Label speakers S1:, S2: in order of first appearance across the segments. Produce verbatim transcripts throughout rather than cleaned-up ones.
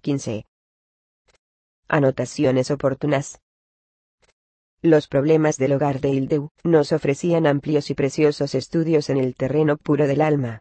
S1: quince. Anotaciones oportunas. Los problemas del hogar de Hildeu nos ofrecían amplios y preciosos estudios en el terreno puro del alma.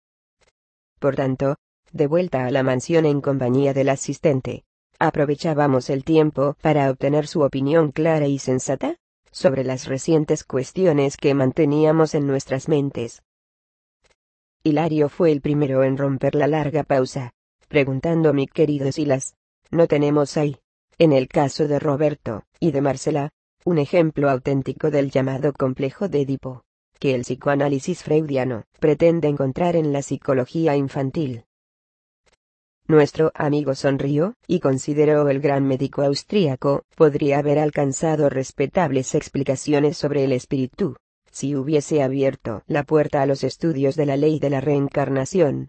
S1: Por tanto, de vuelta a la mansión en compañía del asistente, aprovechábamos el tiempo para obtener su opinión clara y sensata sobre las recientes cuestiones que manteníamos en nuestras mentes. Hilario fue el primero en romper la larga pausa, preguntando: mi querido Silas, ¿no tenemos ahí, en el caso de Roberto y de Marcela, un ejemplo auténtico del llamado complejo de Edipo, que el psicoanálisis freudiano pretende encontrar en la psicología infantil? Nuestro amigo sonrió, y consideró el gran médico austríaco podría haber alcanzado respetables explicaciones sobre el espíritu, si hubiese abierto la puerta a los estudios de la ley de la reencarnación.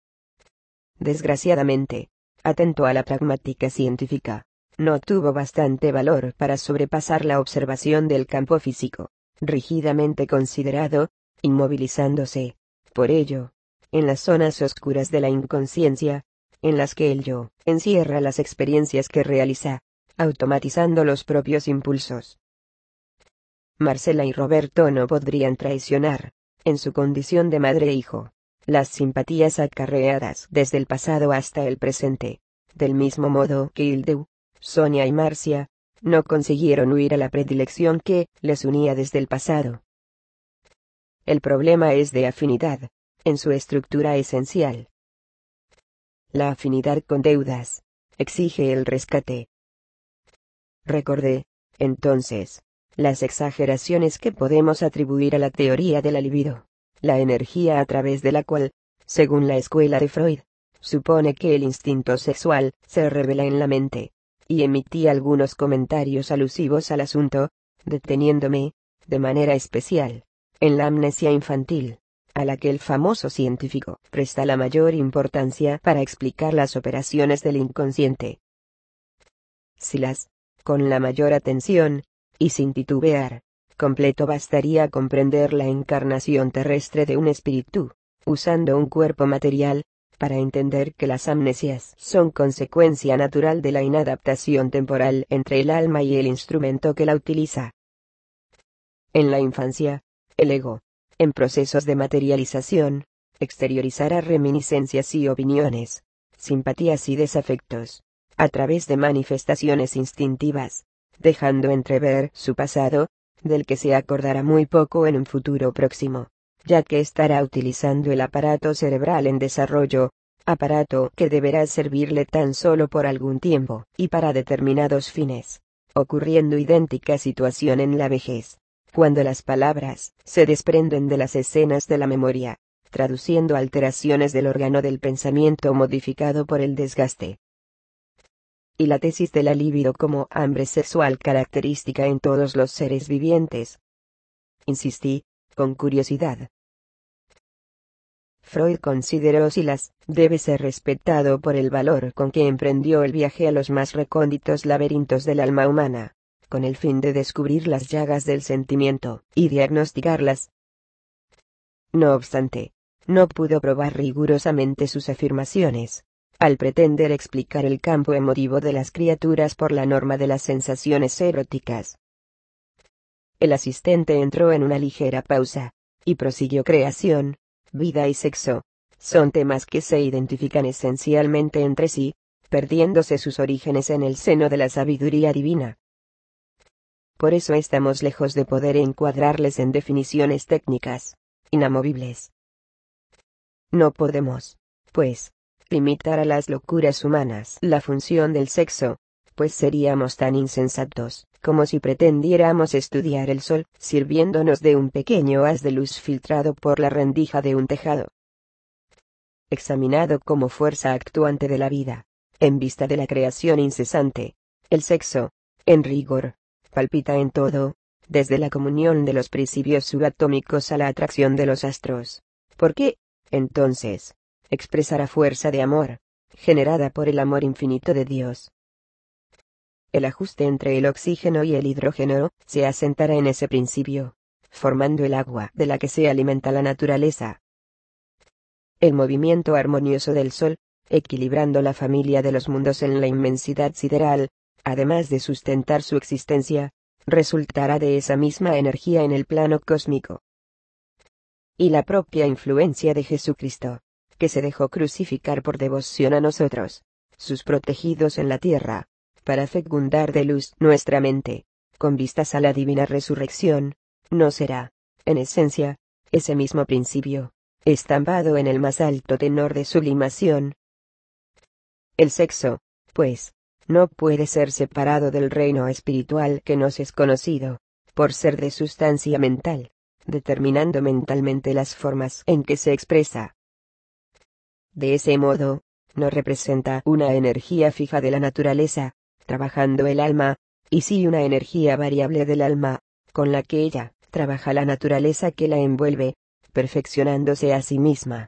S1: Desgraciadamente, atento a la pragmática científica, no tuvo bastante valor para sobrepasar la observación del campo físico, rígidamente considerado, inmovilizándose, por ello, en las zonas oscuras de la inconsciencia, en las que el yo encierra las experiencias que realiza, automatizando los propios impulsos. Marcela y Roberto no podrían traicionar, en su condición de madre e hijo, las simpatías acarreadas desde el pasado hasta el presente, del mismo modo que Hildeu, Sonia y Marcia no consiguieron huir a la predilección que les unía desde el pasado. El problema es de afinidad, en su estructura esencial. La afinidad con deudas exige el rescate. Recordé, entonces, las exageraciones que podemos atribuir a la teoría de la libido, la energía a través de la cual, según la escuela de Freud, supone que el instinto sexual se revela en la mente, y emití algunos comentarios alusivos al asunto, deteniéndome, de manera especial, en la amnesia infantil, a la que el famoso científico presta la mayor importancia para explicar las operaciones del inconsciente. Silas, con la mayor atención, y sin titubear, completo bastaría comprender la encarnación terrestre de un espíritu, usando un cuerpo material, para entender que las amnesias son consecuencia natural de la inadaptación temporal entre el alma y el instrumento que la utiliza. En la infancia, el ego, en procesos de materialización, exteriorizará reminiscencias y opiniones, simpatías y desafectos, a través de manifestaciones instintivas, dejando entrever su pasado, del que se acordará muy poco en un futuro próximo, ya que estará utilizando el aparato cerebral en desarrollo, aparato que deberá servirle tan solo por algún tiempo, y para determinados fines, ocurriendo idéntica situación en la vejez, cuando las palabras se desprenden de las escenas de la memoria, traduciendo alteraciones del órgano del pensamiento modificado por el desgaste. Y la tesis de la libido como hambre sexual característica en todos los seres vivientes. Insistí, con curiosidad. Freud consideró Silas debe ser respetado por el valor con que emprendió el viaje a los más recónditos laberintos del alma humana, con el fin de descubrir las llagas del sentimiento y diagnosticarlas. No obstante, no pudo probar rigurosamente sus afirmaciones, al pretender explicar el campo emotivo de las criaturas por la norma de las sensaciones eróticas. El asistente entró en una ligera pausa, y prosiguió: creación, vida y sexo, son temas que se identifican esencialmente entre sí, perdiéndose sus orígenes en el seno de la sabiduría divina. Por eso estamos lejos de poder encuadrarles en definiciones técnicas, inamovibles. No podemos, pues, limitar a las locuras humanas la función del sexo, pues seríamos tan insensatos como si pretendiéramos estudiar el sol sirviéndonos de un pequeño haz de luz filtrado por la rendija de un tejado. Examinado como fuerza actuante de la vida, en vista de la creación incesante, el sexo, en rigor, palpita en todo, desde la comunión de los principios subatómicos a la atracción de los astros. ¿Por qué, entonces, expresará fuerza de amor, generada por el amor infinito de Dios? El ajuste entre el oxígeno y el hidrógeno se asentará en ese principio, formando el agua de la que se alimenta la naturaleza. El movimiento armonioso del Sol equilibrando la familia de los mundos en la inmensidad sideral, además de sustentar su existencia, resultará de esa misma energía en el plano cósmico. Y la propia influencia de Jesucristo, que se dejó crucificar por devoción a nosotros, sus protegidos en la tierra, para fecundar de luz nuestra mente, con vistas a la divina resurrección, no será, en esencia, ese mismo principio, estampado en el más alto tenor de sublimación. El sexo, pues, no puede ser separado del reino espiritual que nos es conocido, por ser de sustancia mental, determinando mentalmente las formas en que se expresa. De ese modo, no representa una energía fija de la naturaleza, trabajando el alma, y sí una energía variable del alma, con la que ella trabaja la naturaleza que la envuelve, perfeccionándose a sí misma.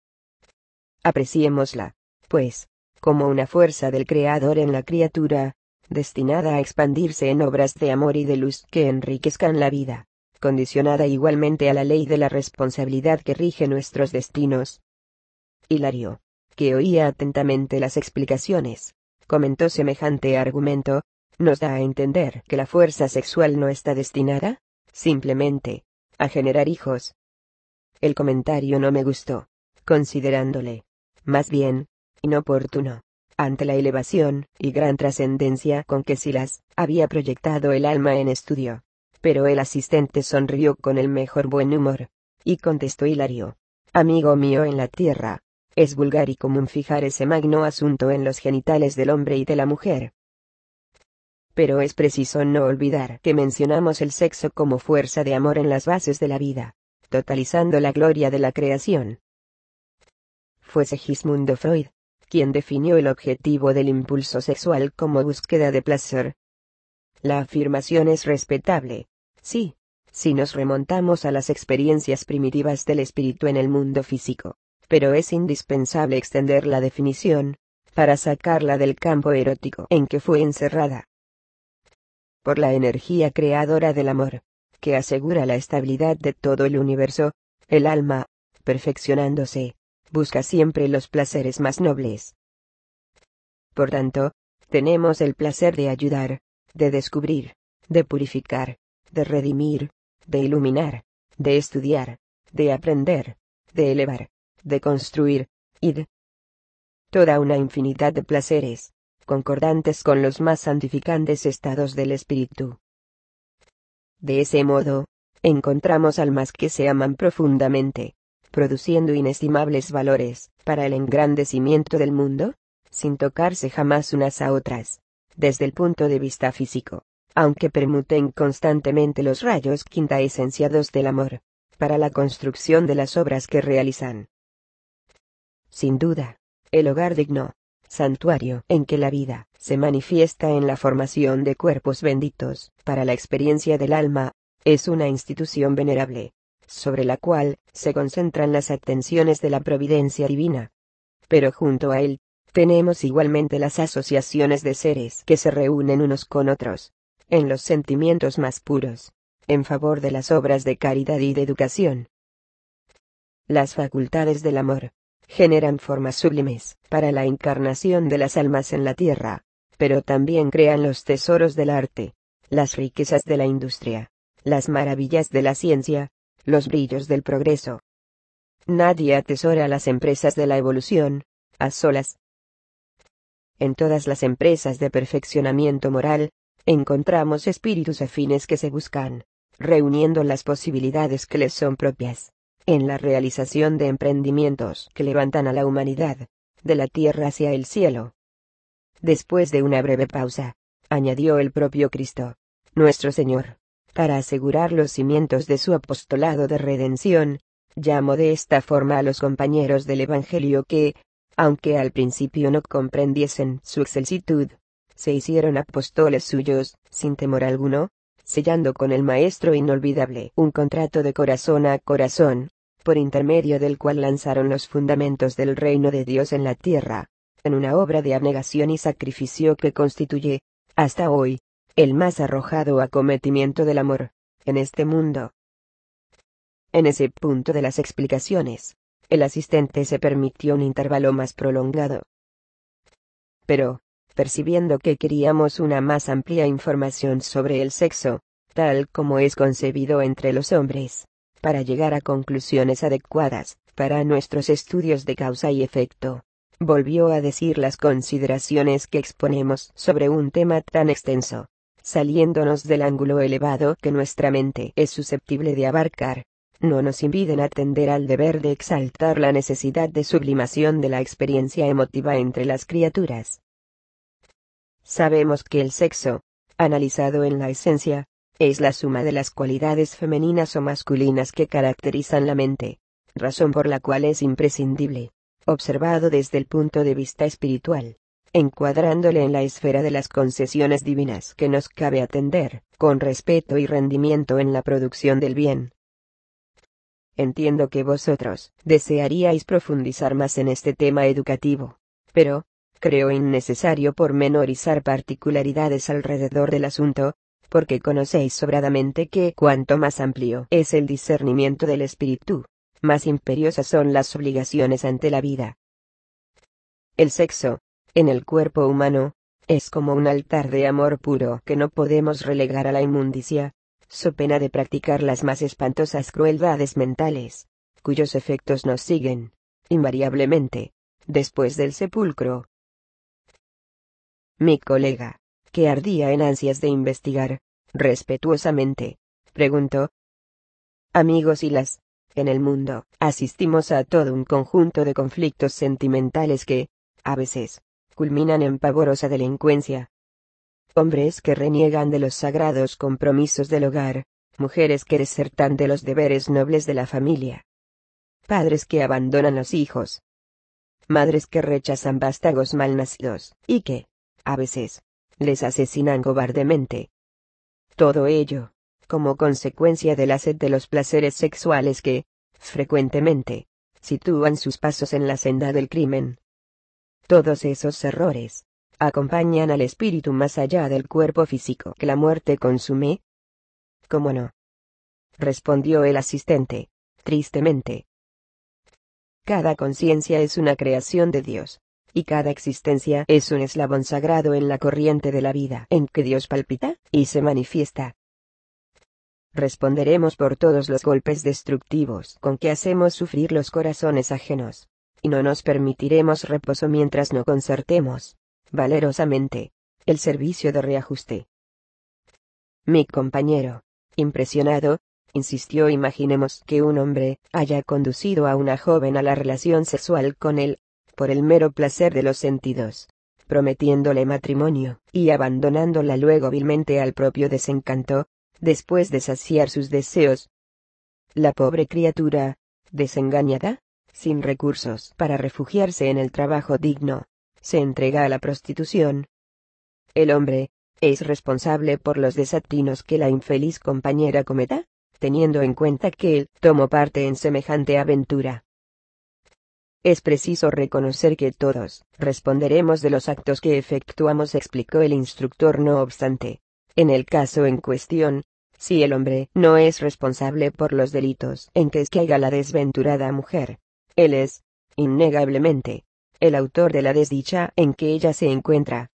S1: Apreciémosla, pues, como una fuerza del Creador en la criatura, destinada a expandirse en obras de amor y de luz que enriquezcan la vida, condicionada igualmente a la ley de la responsabilidad que rige nuestros destinos. Hilario, que oía atentamente las explicaciones, comentó semejante argumento, nos da a entender que la fuerza sexual no está destinada, simplemente, a generar hijos. El comentario no me gustó, considerándole, más bien, inoportuno, ante la elevación y gran trascendencia con que Silas había proyectado el alma en estudio. Pero el asistente sonrió con el mejor buen humor, y contestó Hilario, amigo mío, en la tierra, es vulgar y común fijar ese magno asunto en los genitales del hombre y de la mujer. Pero es preciso no olvidar que mencionamos el sexo como fuerza de amor en las bases de la vida, totalizando la gloria de la creación. Fue Segismundo Freud quien definió el objetivo del impulso sexual como búsqueda de placer. La afirmación es respetable, sí, si nos remontamos a las experiencias primitivas del espíritu en el mundo físico, pero es indispensable extender la definición, para sacarla del campo erótico en que fue encerrada. Por la energía creadora del amor, que asegura la estabilidad de todo el universo, el alma, perfeccionándose, busca siempre los placeres más nobles. Por tanto, tenemos el placer de ayudar, de descubrir, de purificar, de redimir, de iluminar, de estudiar, de aprender, de elevar, de construir, y de toda una infinidad de placeres, concordantes con los más santificantes estados del espíritu. De ese modo, encontramos almas que se aman profundamente, produciendo inestimables valores para el engrandecimiento del mundo, sin tocarse jamás unas a otras, desde el punto de vista físico, aunque permuten constantemente los rayos quintaesenciados del amor, para la construcción de las obras que realizan. Sin duda, el hogar digno, santuario en que la vida se manifiesta en la formación de cuerpos benditos para la experiencia del alma, es una institución venerable, sobre la cual se concentran las atenciones de la providencia divina. Pero junto a él, tenemos igualmente las asociaciones de seres que se reúnen unos con otros, en los sentimientos más puros, en favor de las obras de caridad y de educación. Las facultades del amor generan formas sublimes para la encarnación de las almas en la tierra, pero también crean los tesoros del arte, las riquezas de la industria, las maravillas de la ciencia, los brillos del progreso. Nadie atesora las empresas de la evolución, a solas. En todas las empresas de perfeccionamiento moral, encontramos espíritus afines que se buscan, reuniendo las posibilidades que les son propias, en la realización de emprendimientos que levantan a la humanidad, de la tierra hacia el cielo. Después de una breve pausa, añadió el propio Cristo, nuestro Señor, para asegurar los cimientos de su apostolado de redención, llamó de esta forma a los compañeros del Evangelio que, aunque al principio no comprendiesen su excelsitud, se hicieron apóstoles suyos, sin temor alguno, sellando con el Maestro inolvidable un contrato de corazón a corazón, por intermedio del cual lanzaron los fundamentos del reino de Dios en la tierra, en una obra de abnegación y sacrificio que constituye, hasta hoy, el más arrojado acometimiento del amor, en este mundo. En ese punto de las explicaciones, el asistente se permitió un intervalo más prolongado, pero, percibiendo que queríamos una más amplia información sobre el sexo, tal como es concebido entre los hombres, para llegar a conclusiones adecuadas, para nuestros estudios de causa y efecto, volvió a decir las consideraciones que exponemos sobre un tema tan extenso, saliéndonos del ángulo elevado que nuestra mente es susceptible de abarcar, no nos impiden atender al deber de exaltar la necesidad de sublimación de la experiencia emotiva entre las criaturas. Sabemos que el sexo, analizado en la esencia, es la suma de las cualidades femeninas o masculinas que caracterizan la mente, razón por la cual es imprescindible, observado desde el punto de vista espiritual, encuadrándole en la esfera de las concesiones divinas que nos cabe atender, con respeto y rendimiento en la producción del bien. Entiendo que vosotros desearíais profundizar más en este tema educativo, pero, creo innecesario pormenorizar particularidades alrededor del asunto, porque conocéis sobradamente que cuanto más amplio es el discernimiento del espíritu, más imperiosas son las obligaciones ante la vida. El sexo, en el cuerpo humano, es como un altar de amor puro que no podemos relegar a la inmundicia, so pena de practicar las más espantosas crueldades mentales, cuyos efectos nos siguen, invariablemente, después del sepulcro. Mi colega, que ardía en ansias de investigar, respetuosamente, preguntó: amigos y las, en el mundo, asistimos a todo un conjunto de conflictos sentimentales que, a veces, culminan en pavorosa delincuencia. Hombres que reniegan de los sagrados compromisos del hogar, mujeres que desertan de los deberes nobles de la familia, padres que abandonan los hijos, madres que rechazan vástagos malnacidos, y que, a veces, les asesinan cobardemente. Todo ello, como consecuencia de la sed de los placeres sexuales que, frecuentemente, sitúan sus pasos en la senda del crimen. Todos esos errores acompañan al espíritu más allá del cuerpo físico que la muerte consume. ¿Cómo no?, respondió el asistente, tristemente. Cada conciencia es una creación de Dios, y cada existencia es un eslabón sagrado en la corriente de la vida en que Dios palpita y se manifiesta. Responderemos por todos los golpes destructivos con que hacemos sufrir los corazones ajenos, y no nos permitiremos reposo mientras no concertemos, valerosamente, el servicio de reajuste. Mi compañero, impresionado, insistió: imaginemos que un hombre haya conducido a una joven a la relación sexual con él, por el mero placer de los sentidos, prometiéndole matrimonio, y abandonándola luego vilmente al propio desencanto, después de saciar sus deseos. La pobre criatura, desengañada, sin recursos para refugiarse en el trabajo digno, se entrega a la prostitución. El hombre es responsable por los desatinos que la infeliz compañera cometa, teniendo en cuenta que él tomó parte en semejante aventura. Es preciso reconocer que todos responderemos de los actos que efectuamos, explicó el instructor. No obstante, en el caso en cuestión, si el hombre no es responsable por los delitos en que caiga la desventurada mujer, él es, innegablemente, el autor de la desdicha en que ella se encuentra.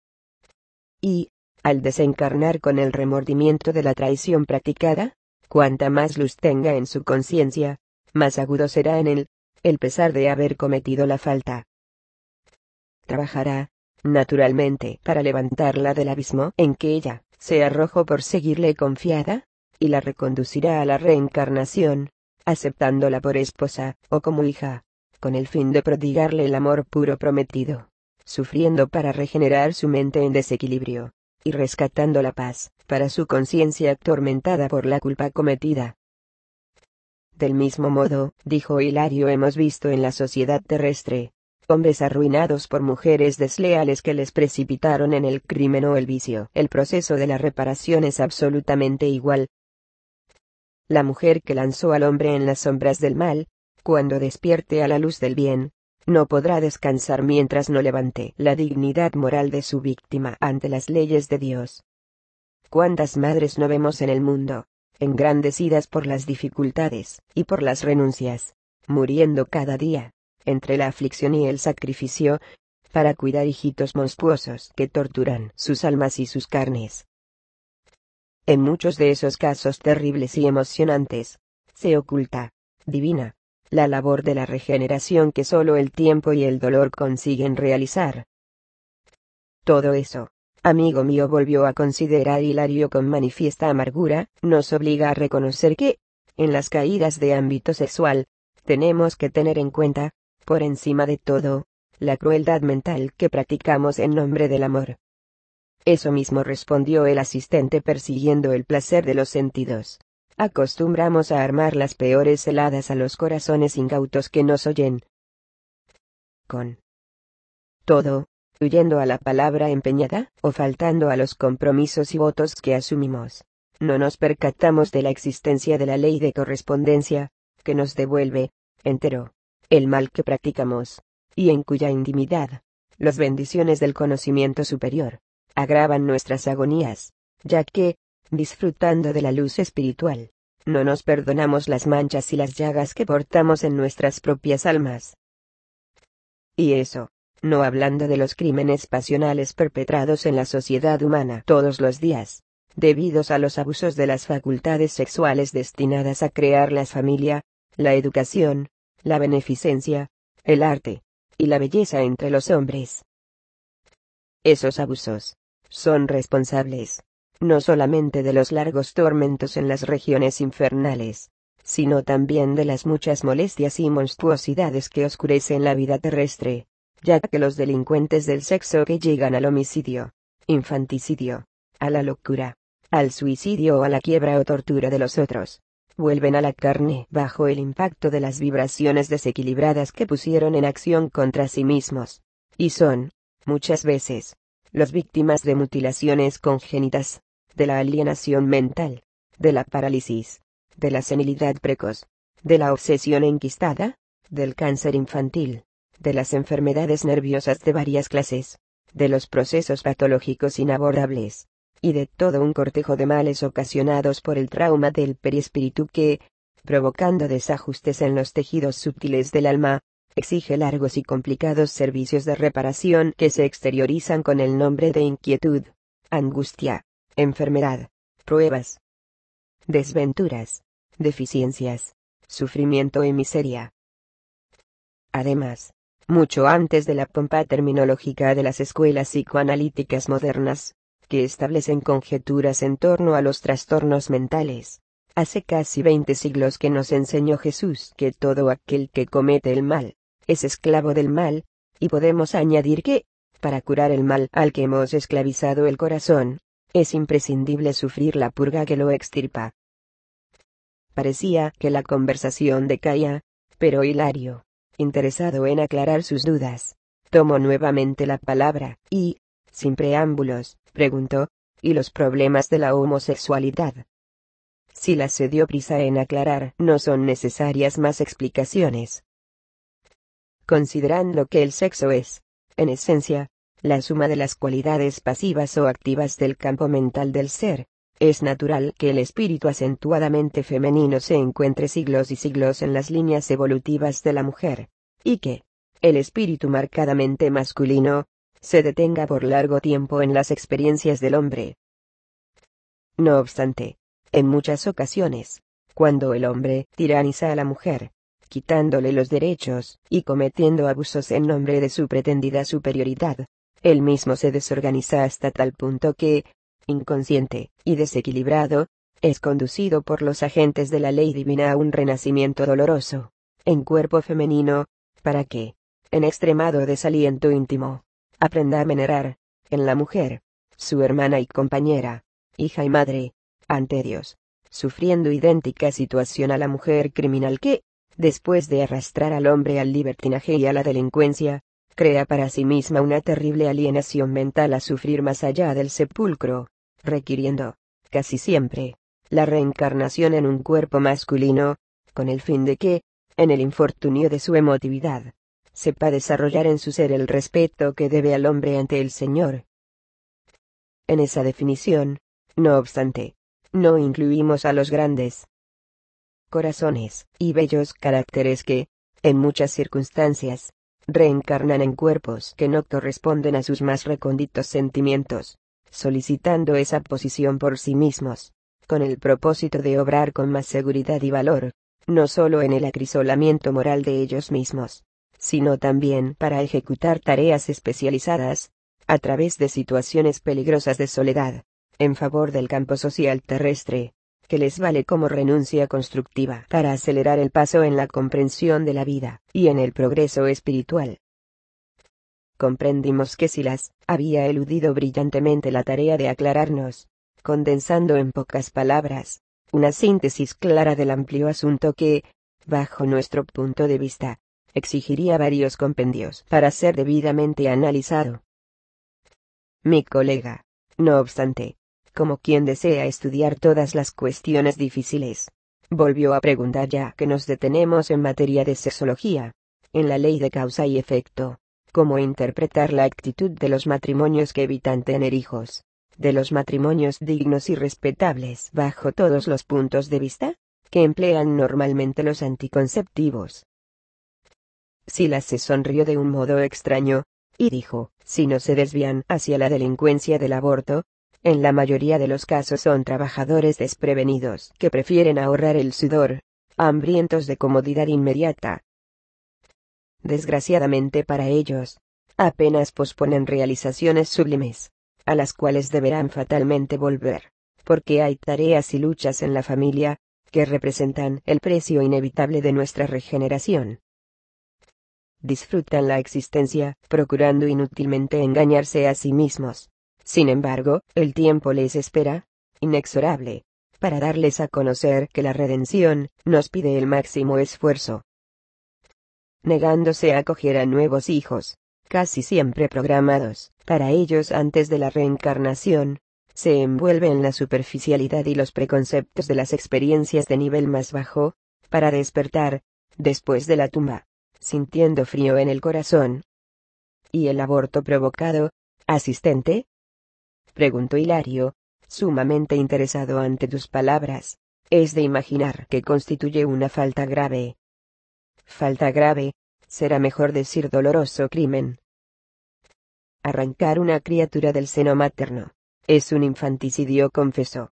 S1: Y, al desencarnar con el remordimiento de la traición practicada, cuanta más luz tenga en su conciencia, más agudo será en él el pesar de haber cometido la falta. Trabajará, naturalmente, para levantarla del abismo en que ella se arrojó por seguirle confiada, y la reconducirá a la reencarnación, aceptándola por esposa, o como hija, con el fin de prodigarle el amor puro prometido, sufriendo para regenerar su mente en desequilibrio, y rescatando la paz para su conciencia atormentada por la culpa cometida. Del mismo modo, dijo Hilario, hemos visto en la sociedad terrestre, hombres arruinados por mujeres desleales que les precipitaron en el crimen o el vicio. El proceso de la reparación es absolutamente igual. La mujer que lanzó al hombre en las sombras del mal, cuando despierte a la luz del bien, no podrá descansar mientras no levante la dignidad moral de su víctima ante las leyes de Dios. ¿Cuántas madres no vemos en el mundo, engrandecidas por las dificultades y por las renuncias, muriendo cada día, entre la aflicción y el sacrificio, para cuidar hijitos monstruosos que torturan sus almas y sus carnes. En muchos de esos casos terribles y emocionantes, se oculta, divina, la labor de la regeneración que solo el tiempo y el dolor consiguen realizar. Todo eso, amigo mío, volvió a considerar Hilario con manifiesta amargura, nos obliga a reconocer que, en las caídas de ámbito sexual, tenemos que tener en cuenta, por encima de todo, la crueldad mental que practicamos en nombre del amor. Eso mismo respondió el asistente persiguiendo el placer de los sentidos. Acostumbramos a armar las peores heladas a los corazones incautos que nos oyen. Con todo, huyendo a la palabra empeñada, o faltando a los compromisos y votos que asumimos, no nos percatamos de la existencia de la ley de correspondencia, que nos devuelve, entero, el mal que practicamos, y en cuya intimidad, las bendiciones del conocimiento superior, agravan nuestras agonías, ya que, disfrutando de la luz espiritual, no nos perdonamos las manchas y las llagas que portamos en nuestras propias almas. Y eso, no hablando de los crímenes pasionales perpetrados en la sociedad humana todos los días, debidos a los abusos de las facultades sexuales destinadas a crear la familia, la educación, la beneficencia, el arte, y la belleza entre los hombres. Esos abusos son responsables, no solamente de los largos tormentos en las regiones infernales, sino también de las muchas molestias y monstruosidades que oscurecen la vida terrestre, ya que los delincuentes del sexo que llegan al homicidio, infanticidio, a la locura, al suicidio o a la quiebra o tortura de los otros, vuelven a la carne bajo el impacto de las vibraciones desequilibradas que pusieron en acción contra sí mismos, y son, muchas veces, las víctimas de mutilaciones congénitas, de la alienación mental, de la parálisis, de la senilidad precoz, de la obsesión enquistada, del cáncer infantil, de las enfermedades nerviosas de varias clases, de los procesos patológicos inabordables, y de todo un cortejo de males ocasionados por el trauma del perispíritu que, provocando desajustes en los tejidos sutiles del alma, exige largos y complicados servicios de reparación que se exteriorizan con el nombre de inquietud, angustia, enfermedad, pruebas, desventuras, deficiencias, sufrimiento y miseria. Además, mucho antes de la pompa terminológica de las escuelas psicoanalíticas modernas, que establecen conjeturas en torno a los trastornos mentales, hace casi veinte siglos que nos enseñó Jesús que todo aquel que comete el mal, es esclavo del mal, y podemos añadir que, para curar el mal al que hemos esclavizado el corazón, es imprescindible sufrir la purga que lo extirpa. Parecía que la conversación decaía, pero Hilario, interesado en aclarar sus dudas, tomó nuevamente la palabra, y, sin preámbulos, preguntó, ¿y los problemas de la homosexualidad? Si las se dio prisa en aclarar, no son necesarias más explicaciones. Considerando que el sexo es, en esencia, la suma de las cualidades pasivas o activas del campo mental del ser, es natural que el espíritu acentuadamente femenino se encuentre siglos y siglos en las líneas evolutivas de la mujer, y que, el espíritu marcadamente masculino, se detenga por largo tiempo en las experiencias del hombre. No obstante, en muchas ocasiones, cuando el hombre tiraniza a la mujer, quitándole los derechos, y cometiendo abusos en nombre de su pretendida superioridad, él mismo se desorganiza hasta tal punto que, inconsciente y desequilibrado, es conducido por los agentes de la ley divina a un renacimiento doloroso, en cuerpo femenino, para que, en extremado desaliento íntimo, aprenda a venerar, en la mujer, su hermana y compañera, hija y madre, ante Dios, sufriendo idéntica situación a la mujer criminal que, después de arrastrar al hombre al libertinaje y a la delincuencia, crea para sí misma una terrible alienación mental a sufrir más allá del sepulcro, requiriendo, casi siempre, la reencarnación en un cuerpo masculino, con el fin de que, en el infortunio de su emotividad, sepa desarrollar en su ser el respeto que debe al hombre ante el Señor. En esa definición, no obstante, no incluimos a los grandes corazones y bellos caracteres que, en muchas circunstancias, reencarnan en cuerpos que no corresponden a sus más recónditos sentimientos, solicitando esa posición por sí mismos, con el propósito de obrar con más seguridad y valor, no solo en el acrisolamiento moral de ellos mismos, sino también para ejecutar tareas especializadas, a través de situaciones peligrosas de soledad, en favor del campo social terrestre, que les vale como renuncia constructiva para acelerar el paso en la comprensión de la vida y en el progreso espiritual. Comprendimos que Silas había eludido brillantemente la tarea de aclararnos, condensando en pocas palabras, una síntesis clara del amplio asunto que, bajo nuestro punto de vista, exigiría varios compendios para ser debidamente analizado. Mi colega, no obstante, como quien desea estudiar todas las cuestiones difíciles, volvió a preguntar ya que nos detenemos en materia de sexología, en la ley de causa y efecto, cómo interpretar la actitud de los matrimonios que evitan tener hijos, de los matrimonios dignos y respetables bajo todos los puntos de vista, que emplean normalmente los anticonceptivos. Silas se sonrió de un modo extraño, y dijo, si no se desvían hacia la delincuencia del aborto, en la mayoría de los casos son trabajadores desprevenidos que prefieren ahorrar el sudor, hambrientos de comodidad inmediata. Desgraciadamente para ellos, apenas posponen realizaciones sublimes, a las cuales deberán fatalmente volver, porque hay tareas y luchas en la familia, que representan el precio inevitable de nuestra regeneración. Disfrutan la existencia, procurando inútilmente engañarse a sí mismos. Sin embargo, el tiempo les espera, inexorable, para darles a conocer que la redención nos pide el máximo esfuerzo. Negándose a acoger a nuevos hijos, casi siempre programados para ellos antes de la reencarnación, se envuelve en la superficialidad y los preconceptos de las experiencias de nivel más bajo, para despertar, después de la tumba, sintiendo frío en el corazón. ¿Y el aborto provocado, asistente?, preguntó Hilario, sumamente interesado ante tus palabras. Es de imaginar que constituye una falta grave. Falta grave, será mejor decir doloroso crimen. Arrancar una criatura del seno materno es un infanticidio, confesó.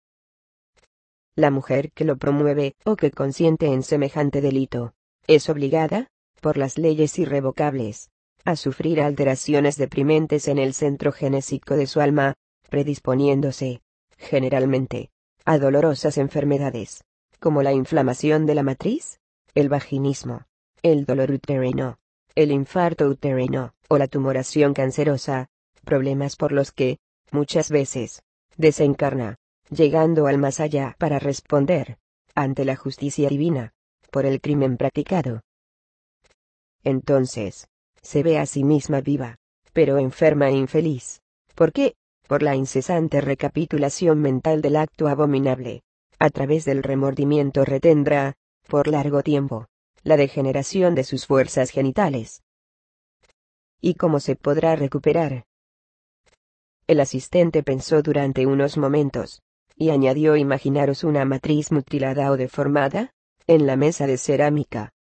S1: La mujer que lo promueve o que consiente en semejante delito, es obligada, por las leyes irrevocables, a sufrir alteraciones deprimentes en el centro genésico de su alma, predisponiéndose, generalmente, a dolorosas enfermedades, como la inflamación de la matriz, el vaginismo, el dolor uterino, el infarto uterino, o la tumoración cancerosa, problemas por los que, muchas veces, desencarna, llegando al más allá para responder, ante la justicia divina, por el crimen practicado. Entonces, se ve a sí misma viva, pero enferma e infeliz. ¿Por qué? Por la incesante recapitulación mental del acto abominable. A través del remordimiento retendrá, por largo tiempo, la degeneración de sus fuerzas genitales. ¿Y cómo se podrá recuperar? El asistente pensó durante unos momentos, y añadió: imaginaros una matriz mutilada o deformada, en la mesa de cerámica.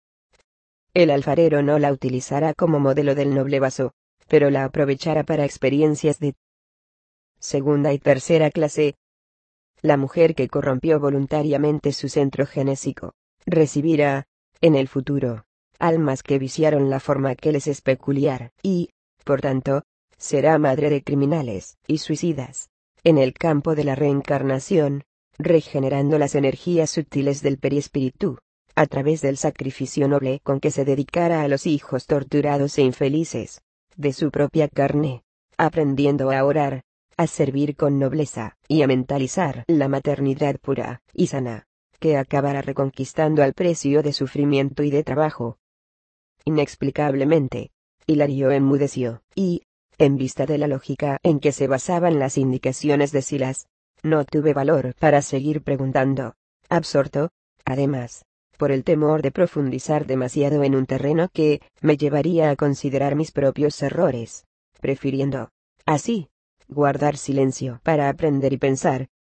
S1: El alfarero no la utilizará como modelo del noble vaso, pero la aprovechará para experiencias de segunda y tercera clase. La mujer que corrompió voluntariamente su centro genésico, recibirá, en el futuro, almas que viciaron la forma que les es peculiar, y, por tanto, será madre de criminales y suicidas, en el campo de la reencarnación, regenerando las energías sutiles del perispíritu, a través del sacrificio noble con que se dedicara a los hijos torturados e infelices, de su propia carne, aprendiendo a orar, a servir con nobleza, y a mentalizar la maternidad pura y sana, que acabará reconquistando al precio de sufrimiento y de trabajo. Inexplicablemente, Hilario enmudeció, y, en vista de la lógica en que se basaban las indicaciones de Silas, no tuve valor para seguir preguntando, absorto, además, por el temor de profundizar demasiado en un terreno que me llevaría a considerar mis propios errores, prefiriendo, así, guardar silencio para aprender y pensar,